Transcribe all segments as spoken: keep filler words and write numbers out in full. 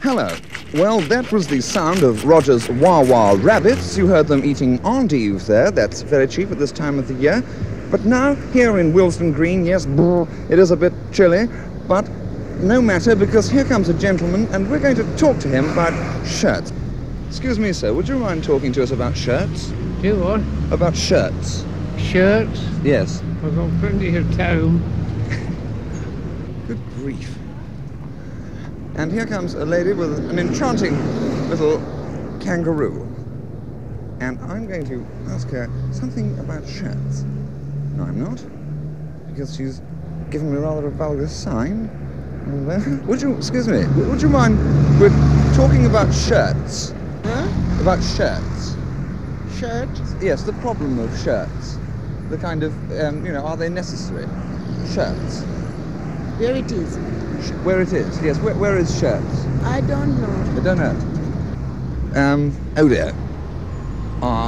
Hello. Well, that was the sound of Roger's Wah Wah rabbits. You heard them eating endive there. That's very cheap at this time of the year. But now, here in Willesden Green, yes, brr, it is a bit chilly, but no matter, because here comes a gentleman, and we're going to talk to him about shirts. Excuse me, sir, would you mind talking to us about shirts? Do what? About shirts. Shirts? Yes. I've got plenty of town. Good grief. And here comes a lady with an enchanting little kangaroo. And I'm going to ask her something about shirts. No, I'm not, because she's given me rather a vulgar sign. Would you, excuse me, would you mind, we're talking about shirts. Huh? About shirts. Shirts? Yes, the problem of shirts. The kind of, um, you know, are they necessary? Shirts. Where it is? Where it is, yes. Where, where is shirts? I don't know. I don't know. Um, oh dear. Ah.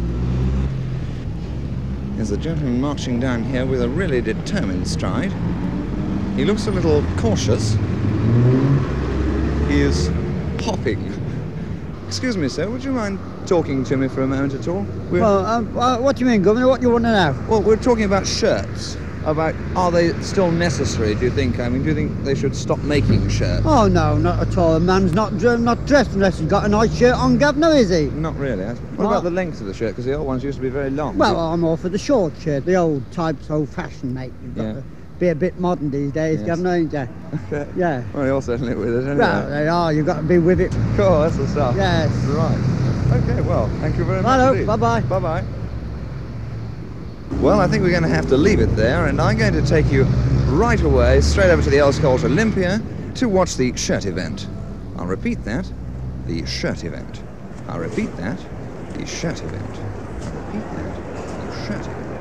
There's a gentleman marching down here with a really determined stride. He looks a little cautious. He is hopping. Excuse me, sir, would you mind talking to me for a moment at all? We're, Well, um, uh, what do you mean, Governor? What do you want to know? well, we're talking about shirts. About, are they still necessary, do you think? I mean, do you think they should stop making shirts? Oh, no, not at all. A man's not dr- not dressed unless he's got a nice shirt on, Governor, is he? Not really. What Well- about the length of the shirt? Because the old ones used to be very long. Well, I'm all for the short shirt. The old type's old-fashioned, mate. You've got Yeah. to be a bit modern these days, Yes. Governor, ain't you? Okay. Yeah. Well, you're certainly with it, aren't Well, you? they are. You've got to be with it. Cool, that's the stuff. Yes. Right. Okay, well, thank you very much Hello, indeed. bye-bye. Bye-bye. Well, I think we're going to have to leave it there, and I'm going to take you right away, straight over to the Earls Court Olympia, to watch the shirt event. I'll repeat that, the shirt event. I'll repeat that, the shirt event. I'll repeat that, the shirt event.